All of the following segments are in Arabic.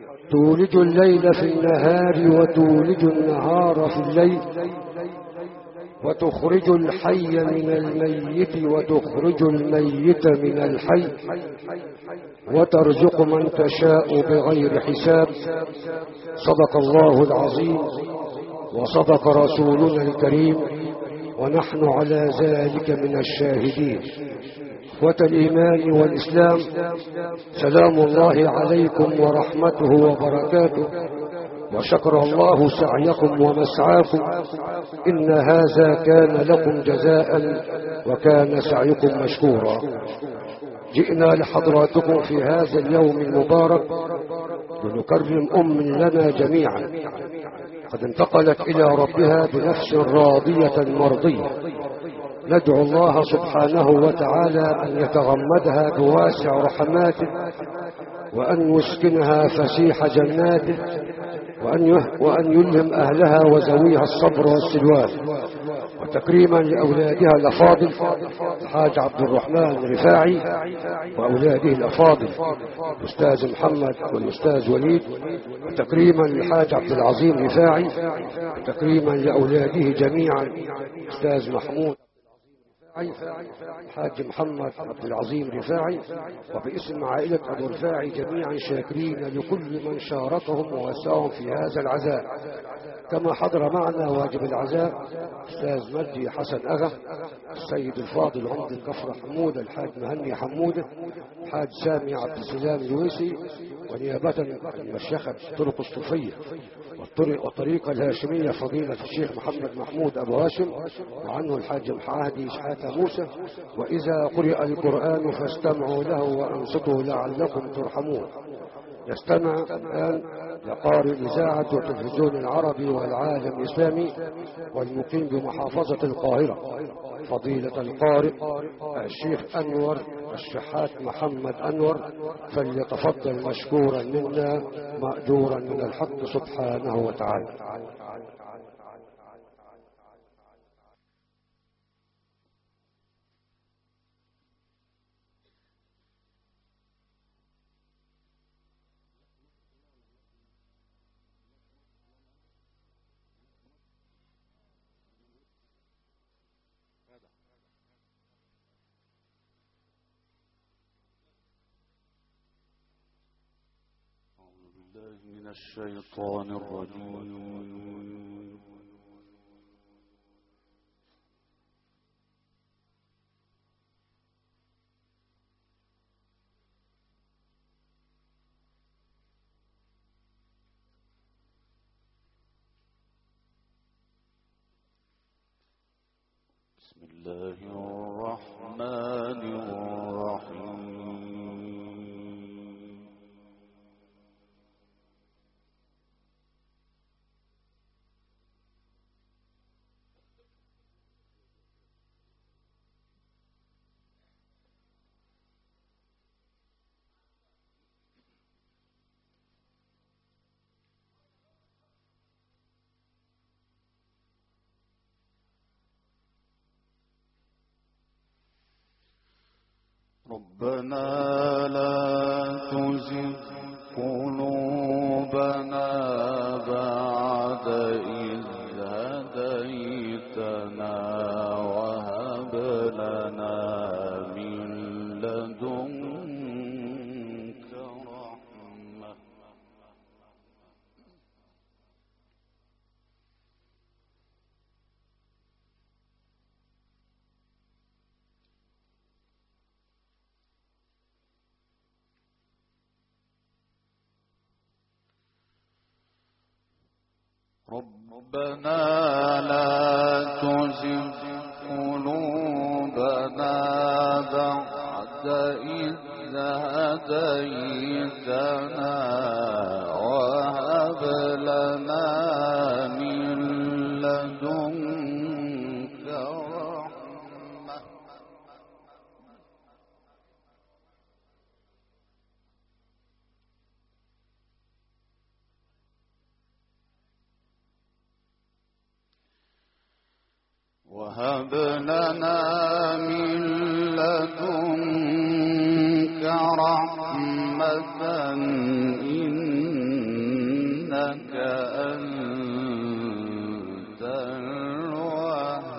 تولج الليل في النهار وتولج النهار في الليل، وتخرج الحي من الميت وتخرج الميت من الحي، وترزق من تشاء بغير حساب. صدق الله العظيم وصدق رسولنا الكريم، ونحن على ذلك من الشاهدين. إخوة الإيمان والإسلام، سلام الله عليكم ورحمته وبركاته، وشكر الله سعيكم ومسعاكم، إن هذا كان لكم جزاء وكان سعيكم مشكورا. جئنا لحضراتكم في هذا اليوم المبارك لنكرم أم لنا جميعا قد انتقلت إلى ربها بنفس راضية مرضية. ندعو الله سبحانه وتعالى أن يتغمدها بواسع رحماته، وأن يسكنها فسيح جناته، وأن يلهم أهلها وزويها الصبر والسلوان. وتكريما لأولادها الأفاضل الحاج عبد الرحمن رفاعي وأولاده الأفاضل الأستاذ محمد والأستاذ وليد، وتكريما للحاج عبد العظيم رفاعي، وتكريما لأولاده جميعا الأستاذ محمود الحاج محمد عبد العظيم رفاعي. وباسم عائلة أبو رفاعي جميعا شاكرين لكل من شاركهم ووسعهم في هذا العزاء. كما حضر معنا واجب العزاء أستاذ مجدي حسن أغا، السيد الفاضل عمد الكفر حمودة، الحاج مهني حمودة، الحاج سامي عبد السلام الويسي، ونيابة المشيخة الطرق الصوفية والطريقة الهاشمية فضيلة الشيخ محمد محمود أبو هاشم، وعنه الحاج محاهدي شحاتة موسى. وإذا قرئ القرآن فاستمعوا له وأنصتوا لعلكم ترحمون. يستمع الآن لقارئ الإذاعة والتلفزيون العربي والعالم الإسلامي والمقيم بمحافظة القاهرة فضيلة القارئ الشيخ أنور الشحات محمد أنور، فليتفضل مشكورا منا مأجورا من الحق سبحانه وتعالى. من الشيطان الرجيم. بسم الله الرحمن الرحيم. ربنا لا تزغ قلوبنا بعد إذ هديتنا وهب لنا من لدنك رحمة. ربنا لا تزغ قلوبنا بعد إذ هديتنا وهب لنا من لدنك رحمة. وهب لنا من لدنك رحمة إنك أنت الوهاب.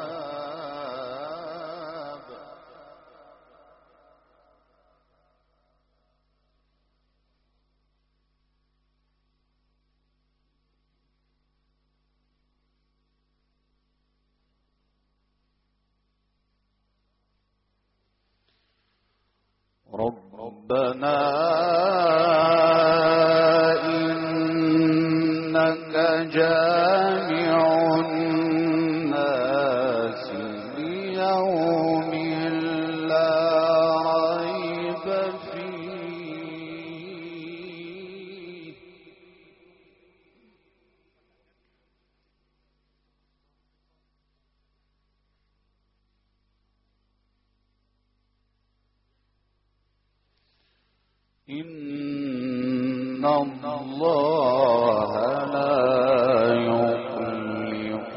ربنا إنك جامع الناس ليوم لا ريب فيه. إن الله لا يخلف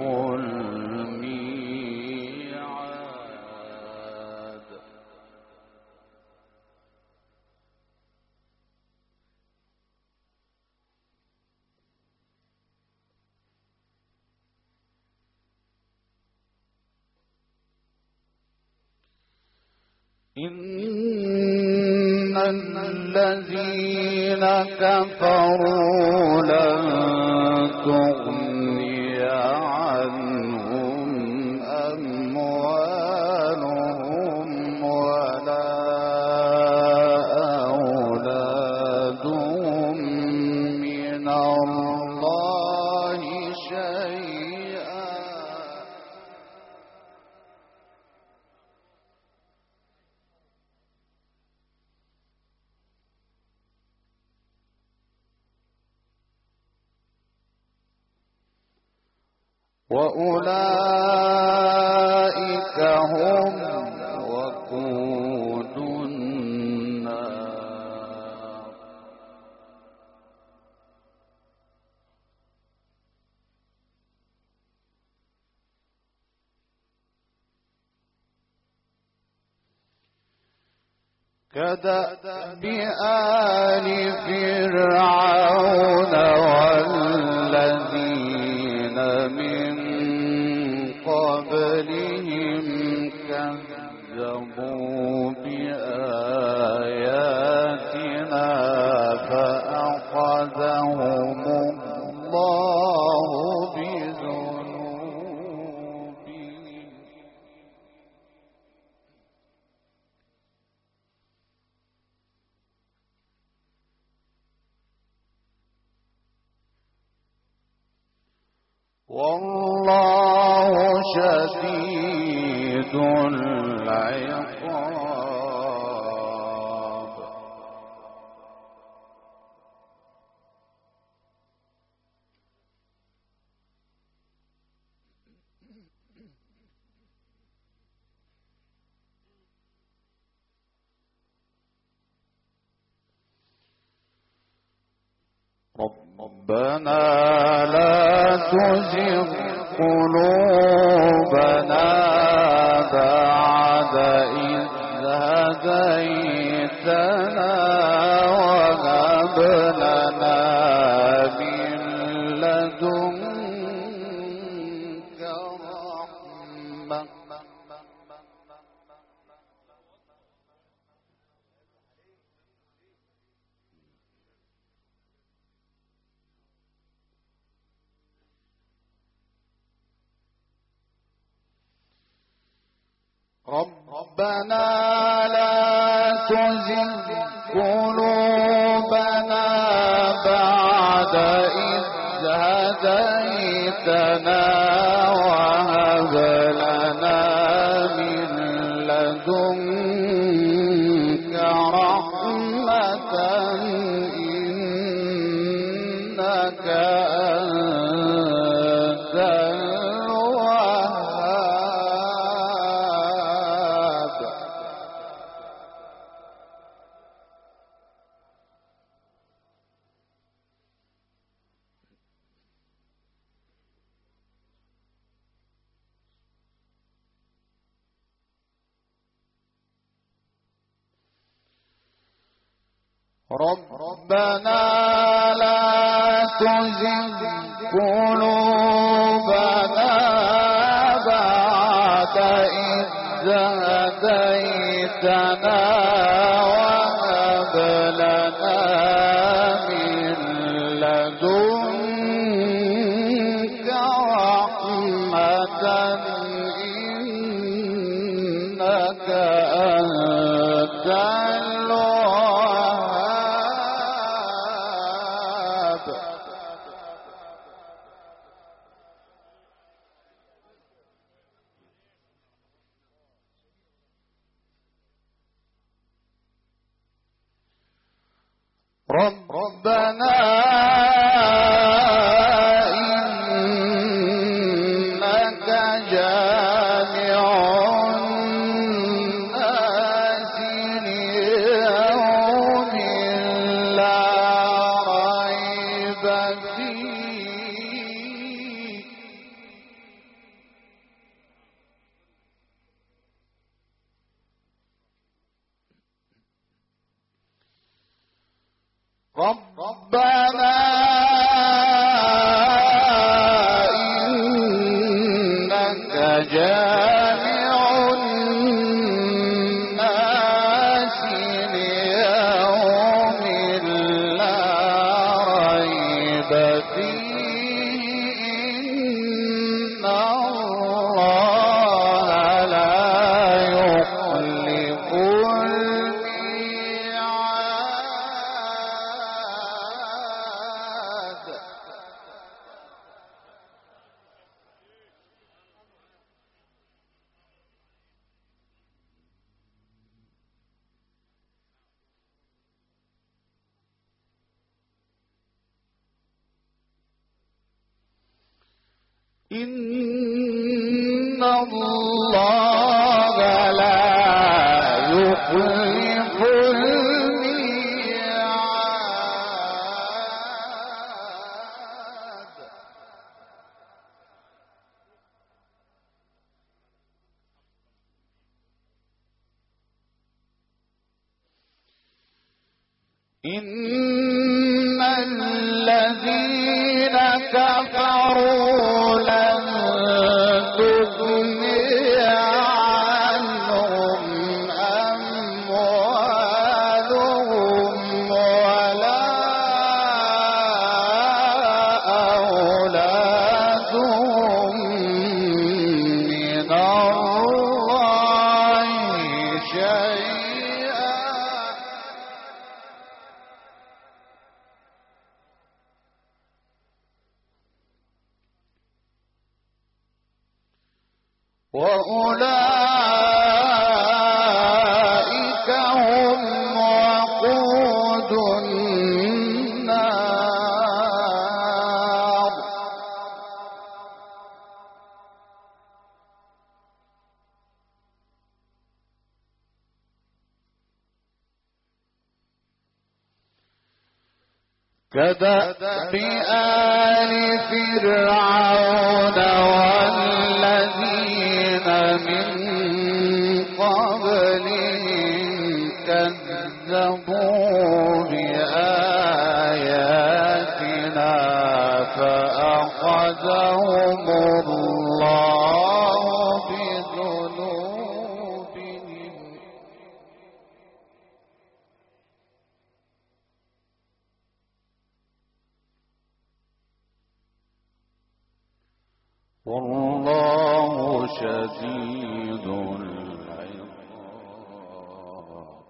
الميعاد. إن الذين كفروا لن تغني عنهم أموالهم ولا أولادهم من الله شيئا. وأولئك هم وقود النار. كدأب آل فرعون والذين من قبلهم كذبوا بآياتنا فأخذهم الله بذنوبهم. والله شديد العقاب. ربنا لا تزغ قلوبنا بعد إذ هديتنا وهب لنا من لدنك رحمة. ربنا لا تزغ قلوبنا بعد إذ هديتنا وهب لنا من لدنك رحمة إنك أنت الوهاب. ربنا لا تزغ قلوبنا بعد إذ هديتنا وهب لنا من لدنك رحمة إنك أنت الوهاب. ربنا إنك جامع الناس ليوم لا ريب فيه. ربنا إنك جامع الناس ليوم لا ريب فيه إن الله لا يخلف الميعاد. إن الله لا يخلف الميعاد. إن الذين كفروا لن تغني عنهم أموالهم ولا أولادهم من الله شيئا. وأولئك هم وقود النار. كدأب آل فرعون والذين من قبلهم كذبوا بآياتنا فأخذهم الله بذنوبهم. والله شديد العقاب.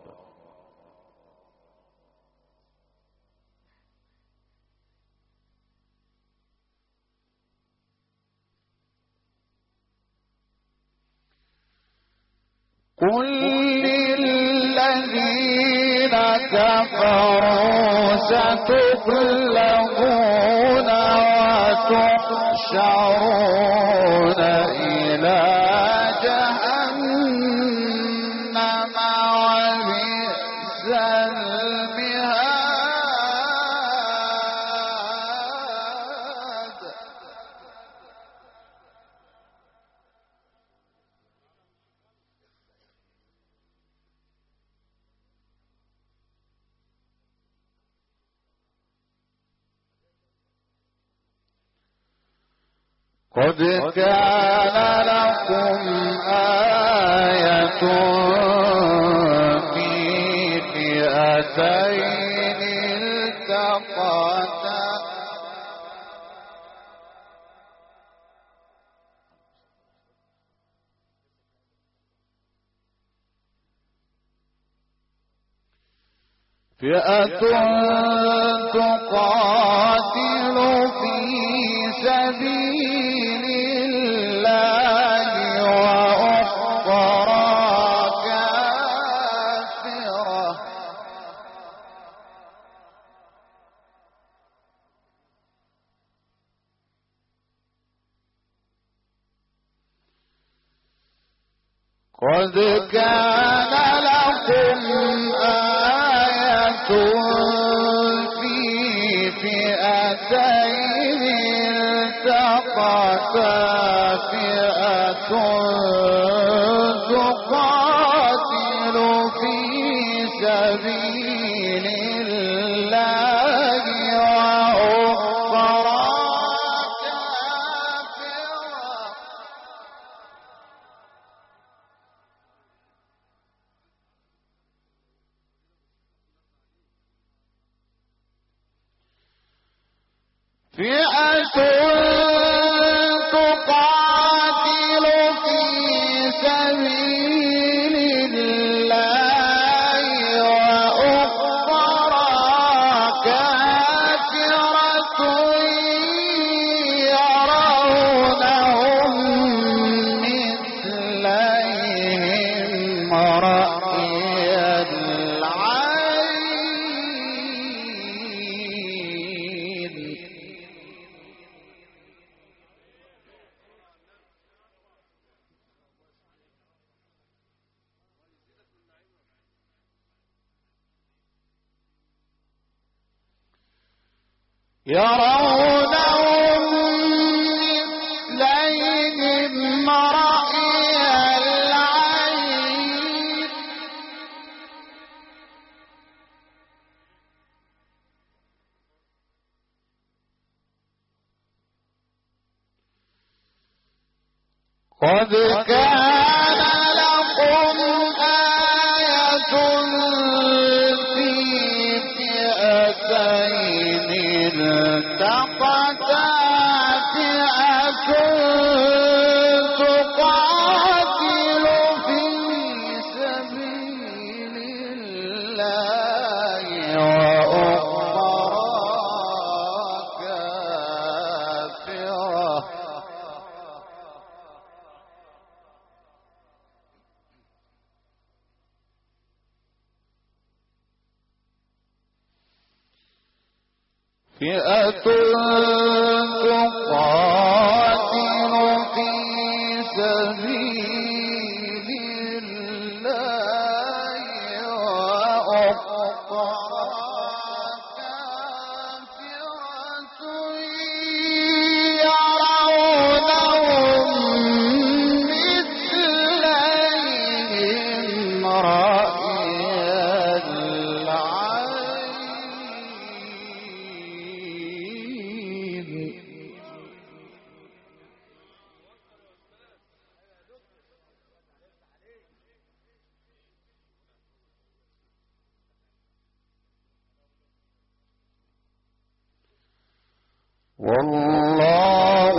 قل للذين كفروا ستغلبون وتحشرون إلى جهنم وبئس المهاد. قد كان لكم آية في فئتين التقتا فئة تقاتل في سبيل الله وأخرى كافرة قد كان لكم آية في فئتين التقتا فئة تقاتل في سبيل الله وأخرى كافرة فئة تقاتل في سبيل الله وأخرى كافرة يرونهم مثليهم رأي العين يرونهم مثليهم رأي العين قد كان لكم آية في فئتين التقتا فئة تقاتل في سبيل الله وأخرى كافرة فئة تقاتل في سبيل الله وأخرى كافرة يرونهم مثليهم رأي العين والله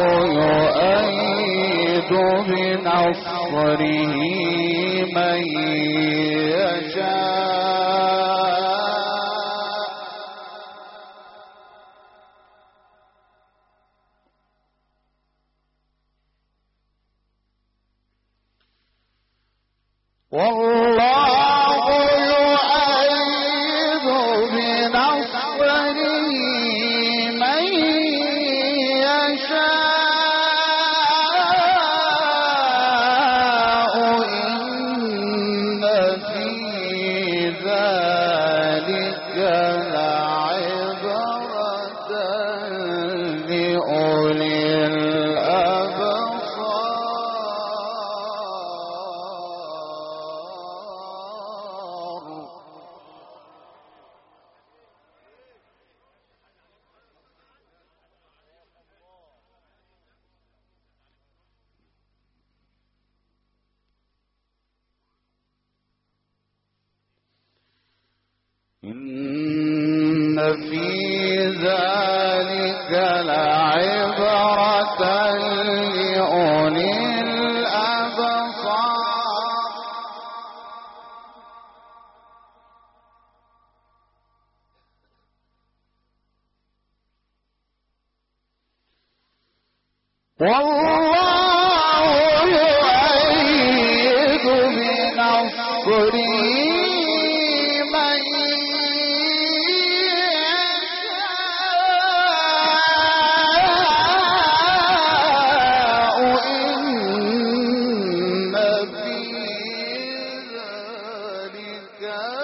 يؤيد بنصره من يشاء والله يؤيد بنصره من يشاء إن في ذلك لعبرة لأولي الأبصار إن في ذلك لعبرة لأولي الأبصار. والله يؤيد بنصره من يشاء. إن في ذلك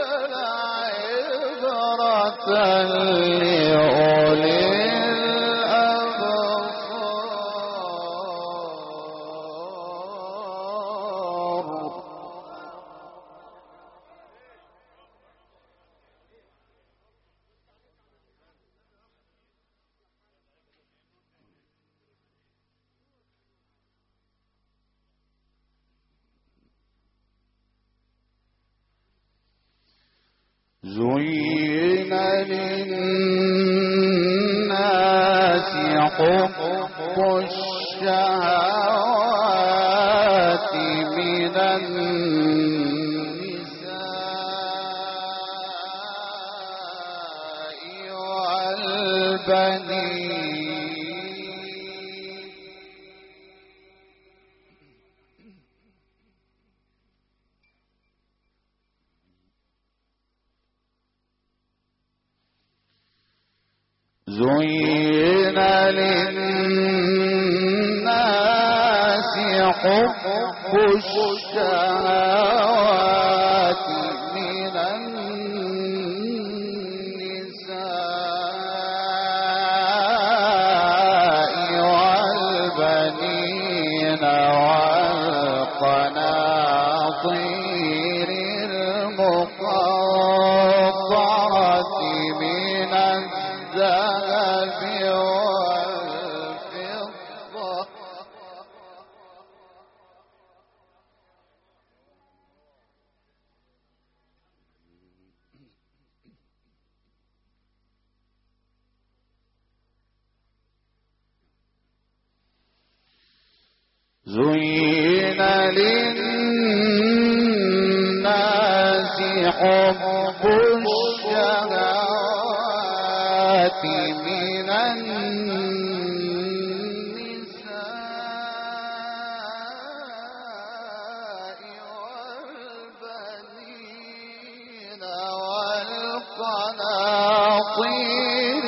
لعبرة لأولي زين للناس حب الشهوات من النساء والبنين. زين للناس حب الشهوات من النساء والبنين والقناطير المقنطرة من الذهب والفضة. زين للناس حب الشهوات من النساء والبنين والقناطير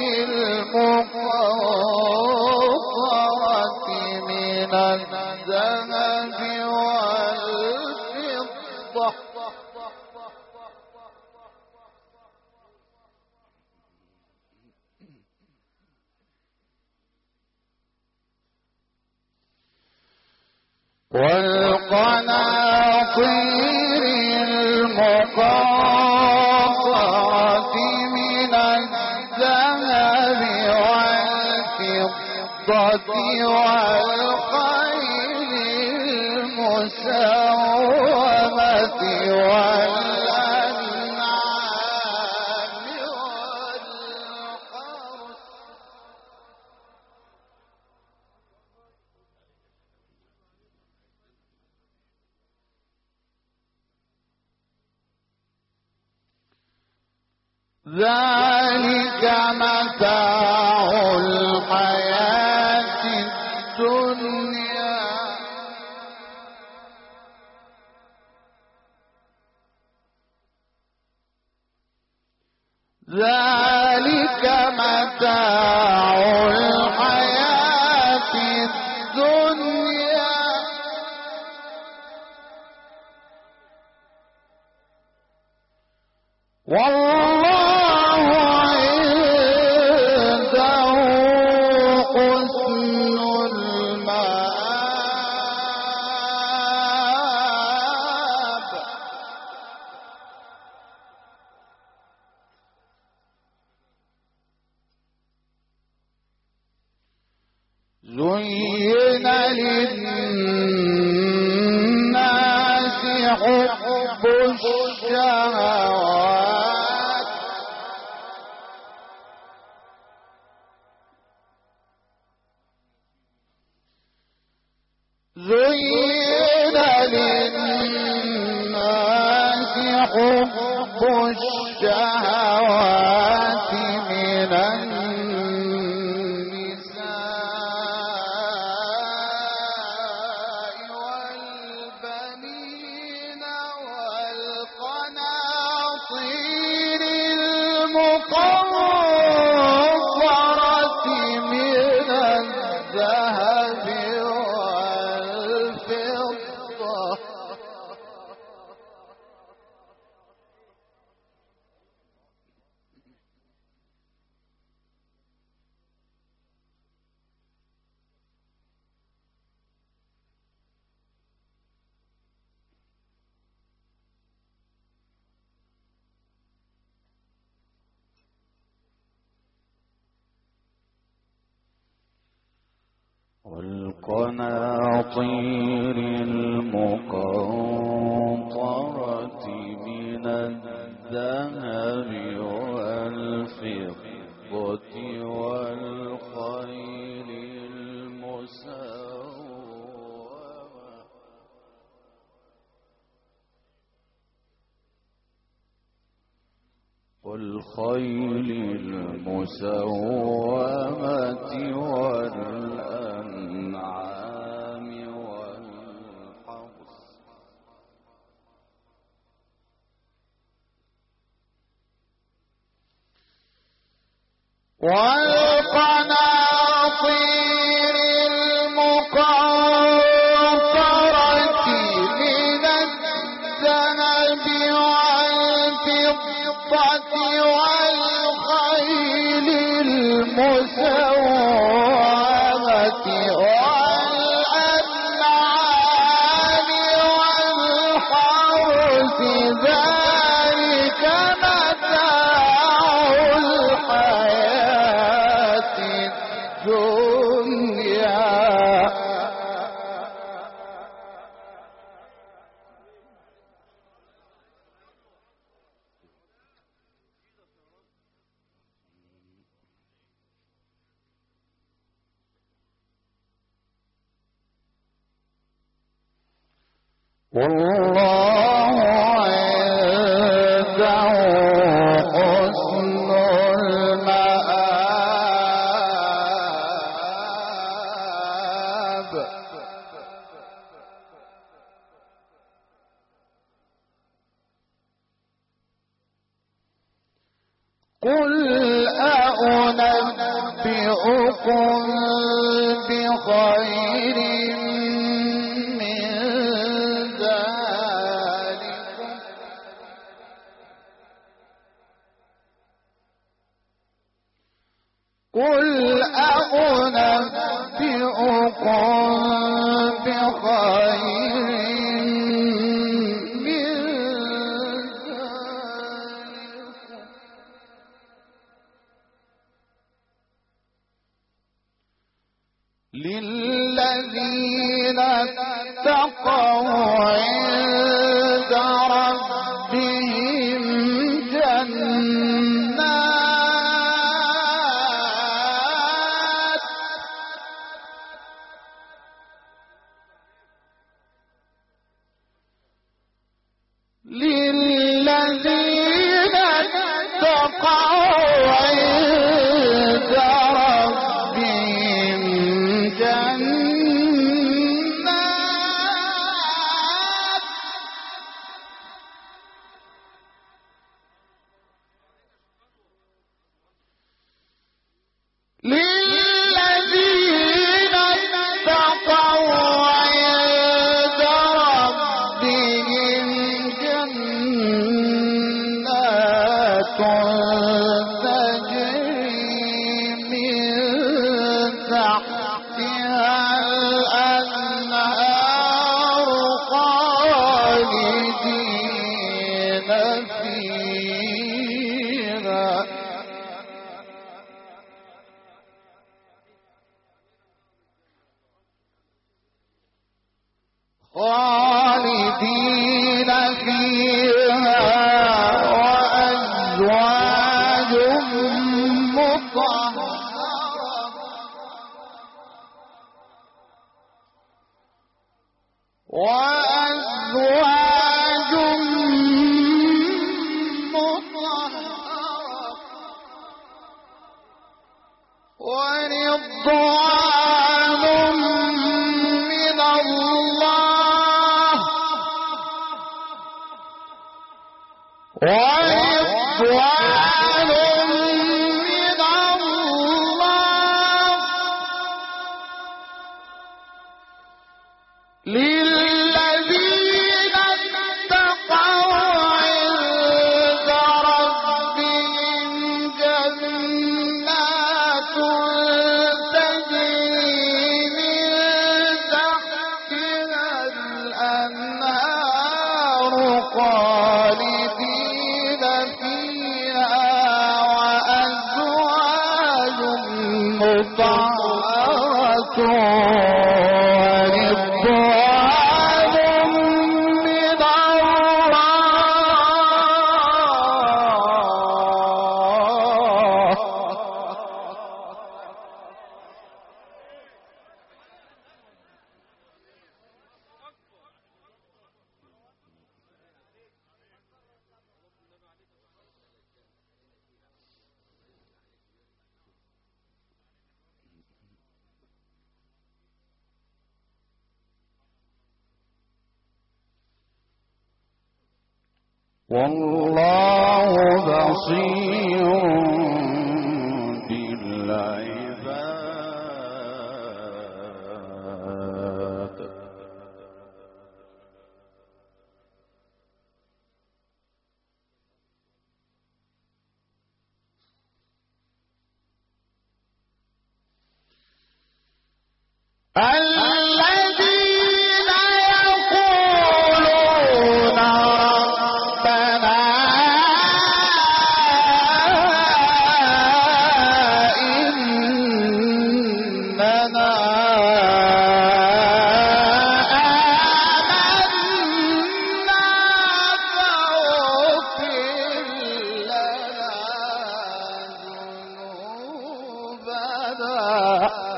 المقنطرة من الذهب والفضة. والقناطير المقنطرة من الذهب والفضة والخيل المسومة والأنعام والحرث. ذلك متاع الحياة الدنيا. ذلك متاع الحياة الدنيا والله عنده حسن المآب. زين للناس حب الشهوات زين للناس حب الشهوات من النساء والبنين والقناطير المقنطرة من الذهب والفضة والقناطير المقنطرة من الذهب والفضة والخيل المسومة والأنعام والحرث والقناطير المقنطرة من الذهب والفضة والخيل المسومة والأنعام والحرث ذلك متاع الحياة الدنيا والله عنده حسن المآب قل أنبئكم بخير من ذلكم قل أنبئكم بخير من ذلكم للذين اتقوا عند ربهم جنات للذين اتقوا عند ربهم جنات وأزواج مطهرة ورضوان من الله ورضوان من الله للذين اتقوا عند ربهم جنات تجري من تحتها الأنهار خالدين فيها وأزواج مطهرة ورضوان من والله بصير بالعباد الذين يقولون ربنا إننا آمنا فاغفر لنا ذنوبنا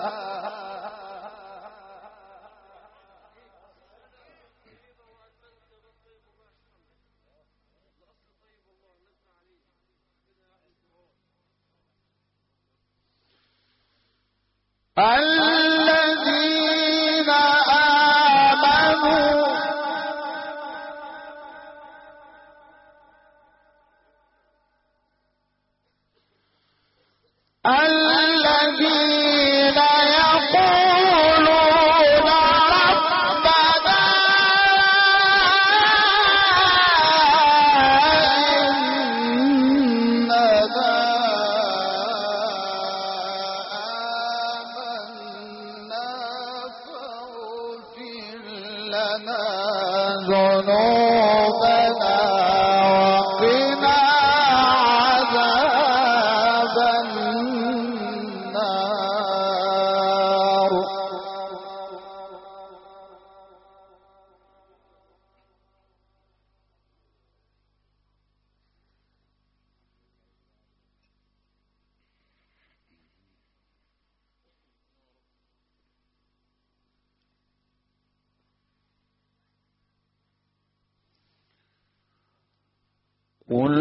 الذين آمنوا الذين يقولون ربنا إننا لنا ذنوبنا وقنا عذاب النار قل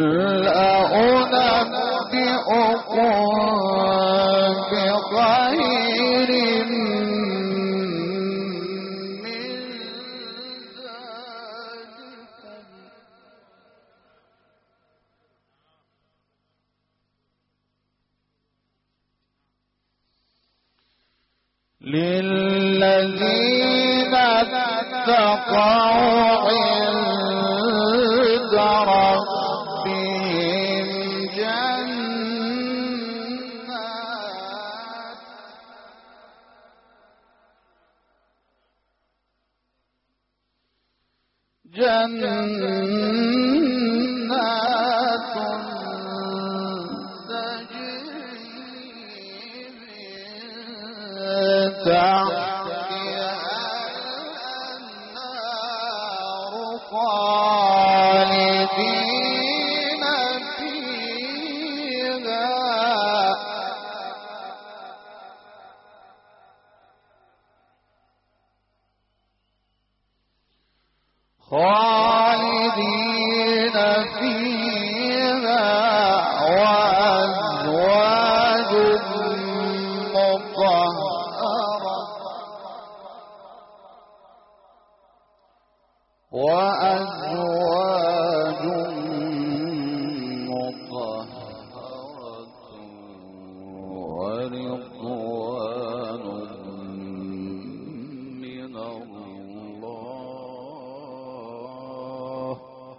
أنبئكم بخير من ذلكم للذين اتقوا عند ربهم جنات تجري من تحتها الأنهار خالدين فيها خالدين فيها وأزواج مطهرة ورضوان من الله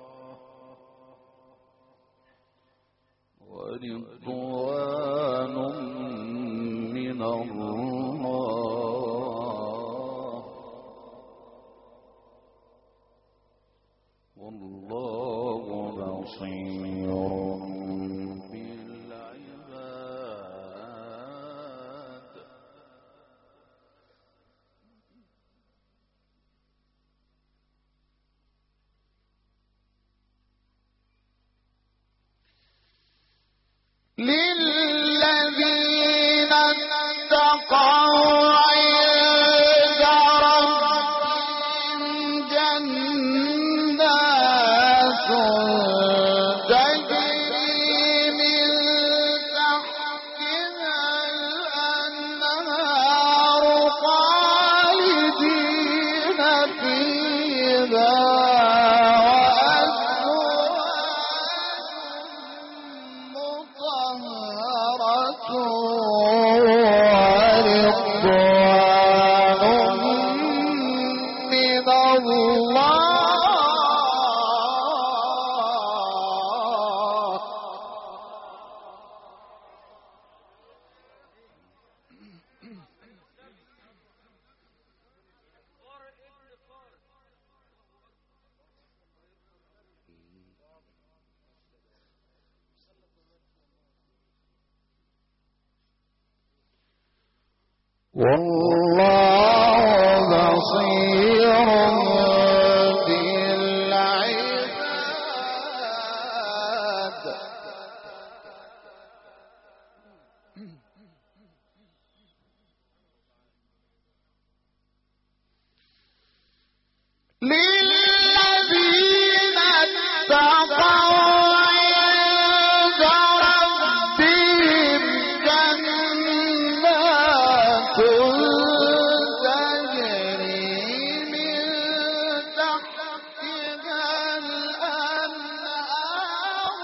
والله بصير بالعباد. للذين اتقوا عند ربهم جنات تجري من تحتها الأنهار خالدين فيها مطهرة ورضوان من الله. والله بصير بالعباد. للذين اتقوا عند ربهم جنات تجري من تحتها الأنهار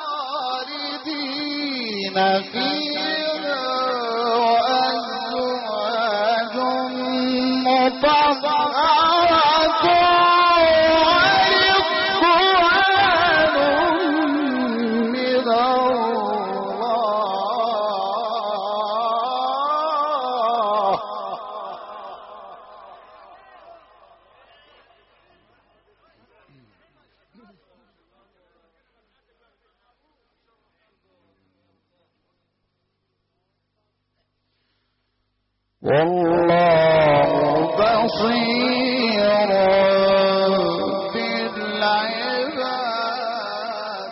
خالدين فيها وأزواج مطهرة ورضوان من الله. والله بصير بالعباد.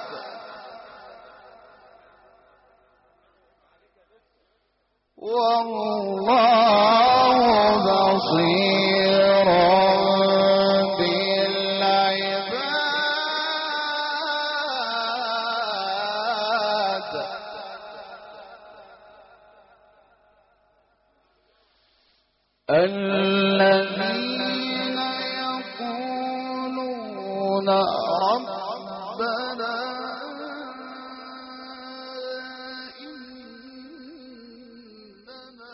والله بصير بالعباد. الذين يقولون ربنا إننا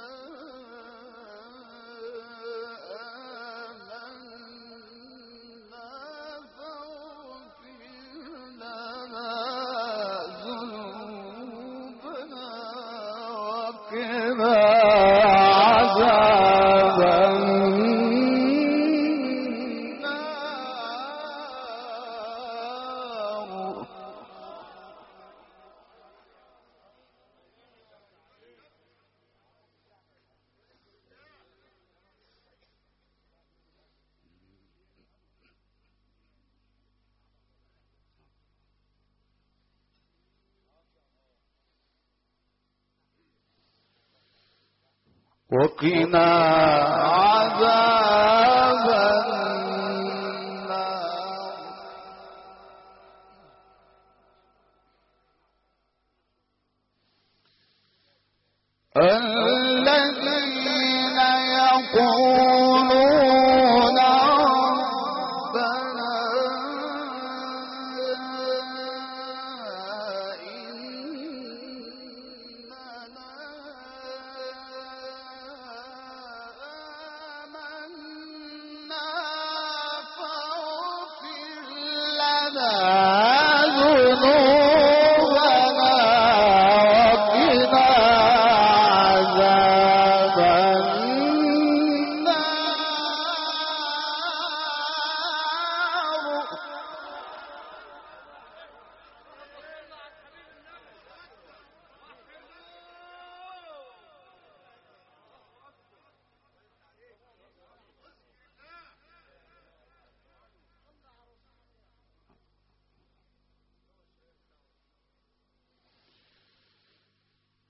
آمنا فاغفر لنا ذنوبنا وقنا عذاب النار. وقنا عذاب النار.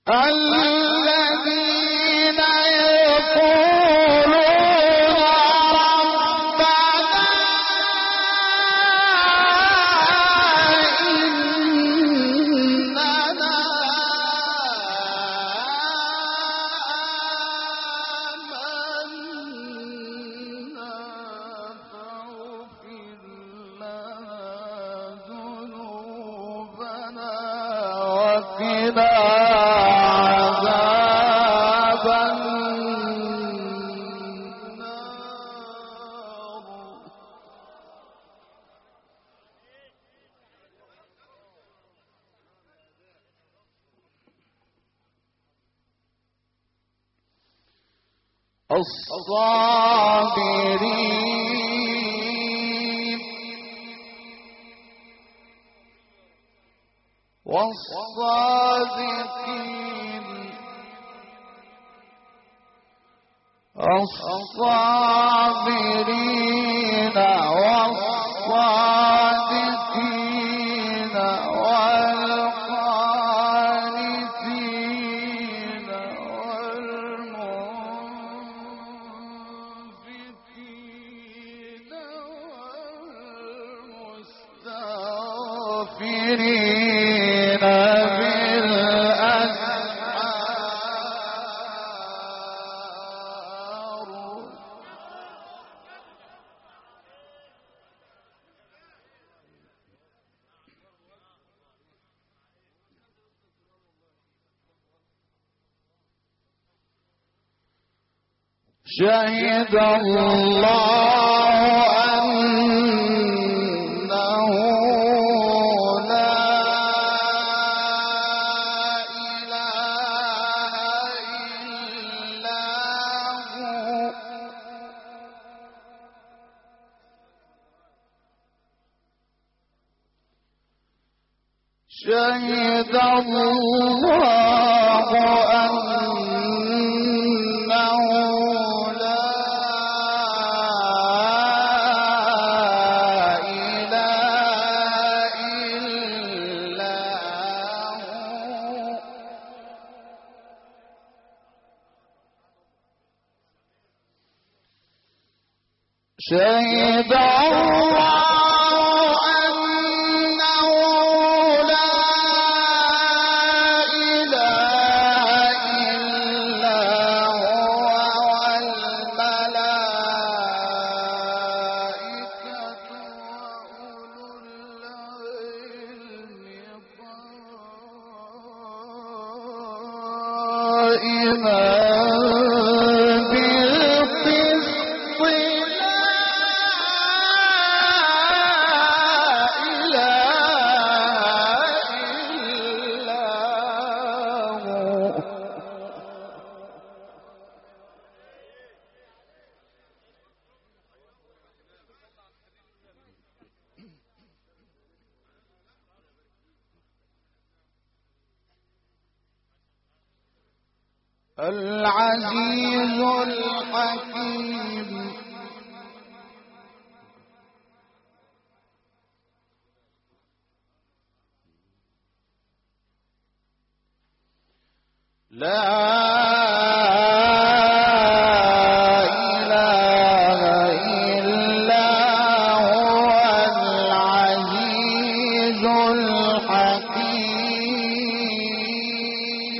الذين يقولون ربنا إننا آمنا فاغفر لنا ذنوبنا وقنا عذاب النار. الصابرين والصادقين الصابرين والصادقين والقانتين والمنفقين والمستغفرين بالأسحار. شهد الله أنه لا إله إلا هو. شهد الله أنه لا إله إلا هو. شهد الله أنه لا إله إلا هو والملائكة وأولو العلم قائما بالقسط لا إله إلا هو. العزيز الحكيم. لا إله إلا هو العزيز الحكيم.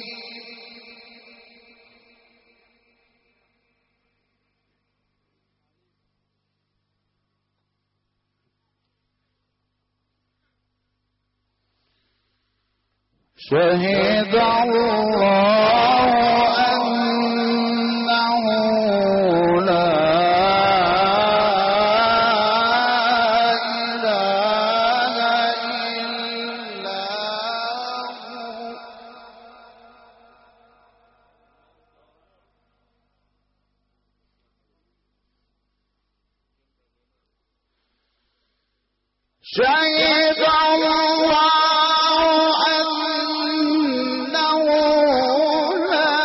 شهد الله أنه لا إله إلا هو. شهد الله أنه لا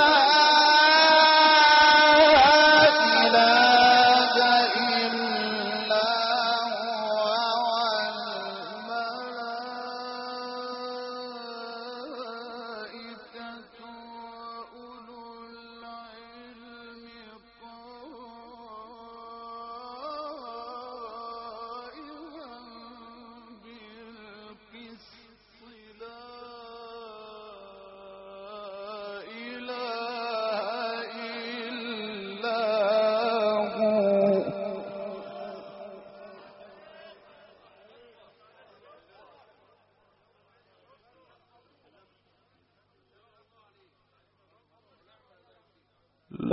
إله إلا هو والملائكة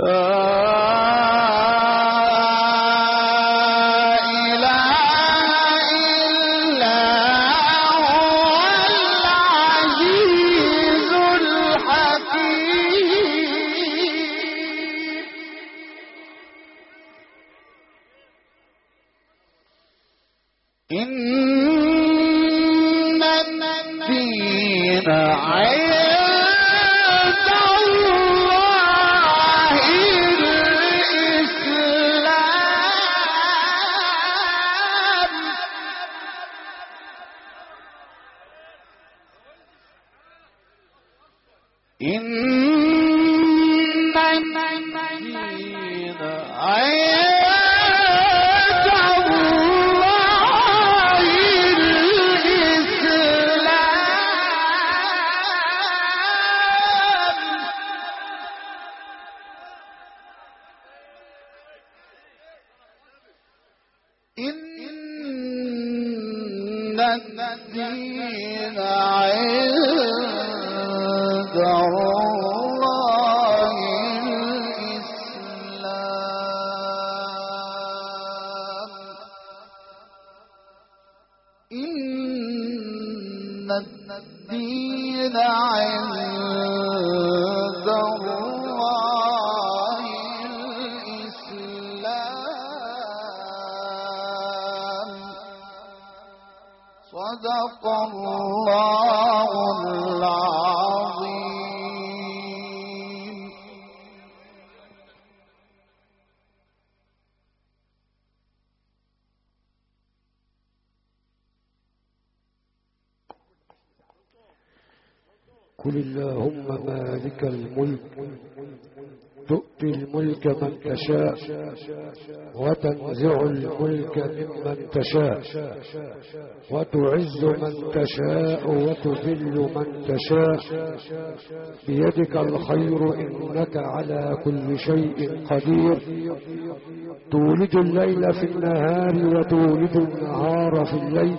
صدق الله العظيم. قل اللهم مالك الملك تؤتي الملك من تشاء وتنزع الملك ممن تشاء وتعز من تشاء وتذل من تشاء بيدك الخير إنك على كل شيء قدير تولج الليل في النهار وتولج النهار في الليل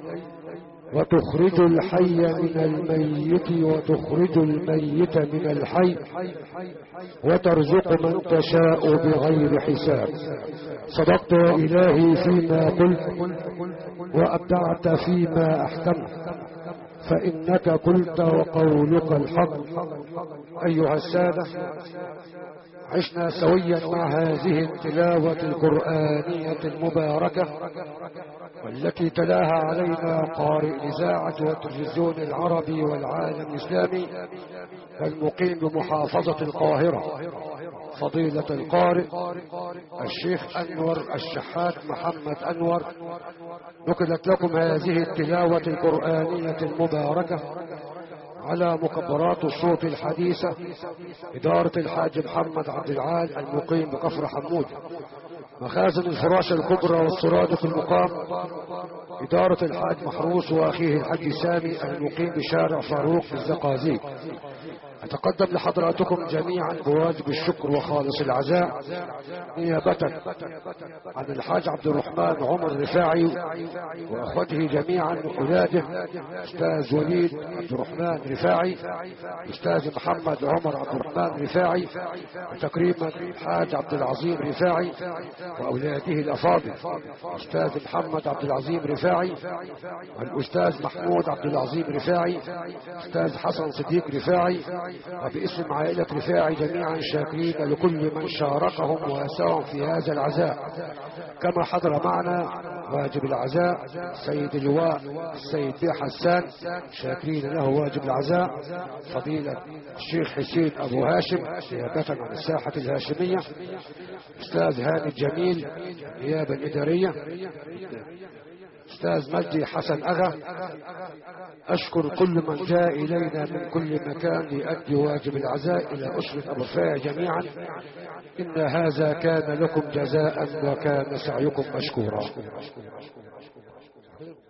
وتخرج الحي من الميت وتخرج الميت من الحي وترزق من تشاء بغير حساب. صدقت يا إلهي فيما قلت وأبدعت فيما أحكمت فإنك قلت وقولك الحق. أيها السادة، عشنا سويا مع هذه التلاوة القرآنية المباركة والتي تلاها علينا قارئ الإذاعة والتلفزيون العربي والعالم الإسلامي المقيم بمحافظة القاهرة فضيلة القارئ الشيخ أنور الشحات محمد أنور. نقلت لكم هذه التلاوة القرآنية المباركة على مكبرات الصوت الحديثة إدارة الحاج محمد عبد العال المقيم بكفر حمود. مخازن الفراشة الكبرى والسرادق المقام إدارة الحاج محروس وأخيه الحاج سامي المقيم بشارع فاروق في الزقازيق. أتقدم لحضراتكم جميعا بواجب الشكر وخالص العزاء نيابة عن الحاج عبد الرحمن عمر رفاعي وأخوته جميعا أولاده أستاذ وليد عبد الرحمن رفاعي، أستاذ محمد عمر عبد الرحمن رفاعي، وتكريما الحاج عبد العظيم رفاعي وأولاده الأفاضل أستاذ محمد عبد العظيم رفاعي والأستاذ محمود عبد العظيم رفاعي، أستاذ حسن صديق رفاعي، وباسم عائلة رفاعي جميعا شاكرين لكل من شاركهم وساهم في هذا العزاء. كما حضر معنا واجب العزاء سيد اللواء السيد بيه حسان، شاكرين له واجب العزاء فضيلة الشيخ حسين أبو هاشم نيابة عن الساحة الهاشمية، أستاذ هاني الجميل نيابة الإدارية، أستاذ مجدي حسن أغا. أشكر كل من جاء إلينا من كل مكان ليؤدي واجب العزاء إلى أسرة أبو رفاعي جميعا. إن هذا كان لكم جزاء وكان سعيكم مشكورا.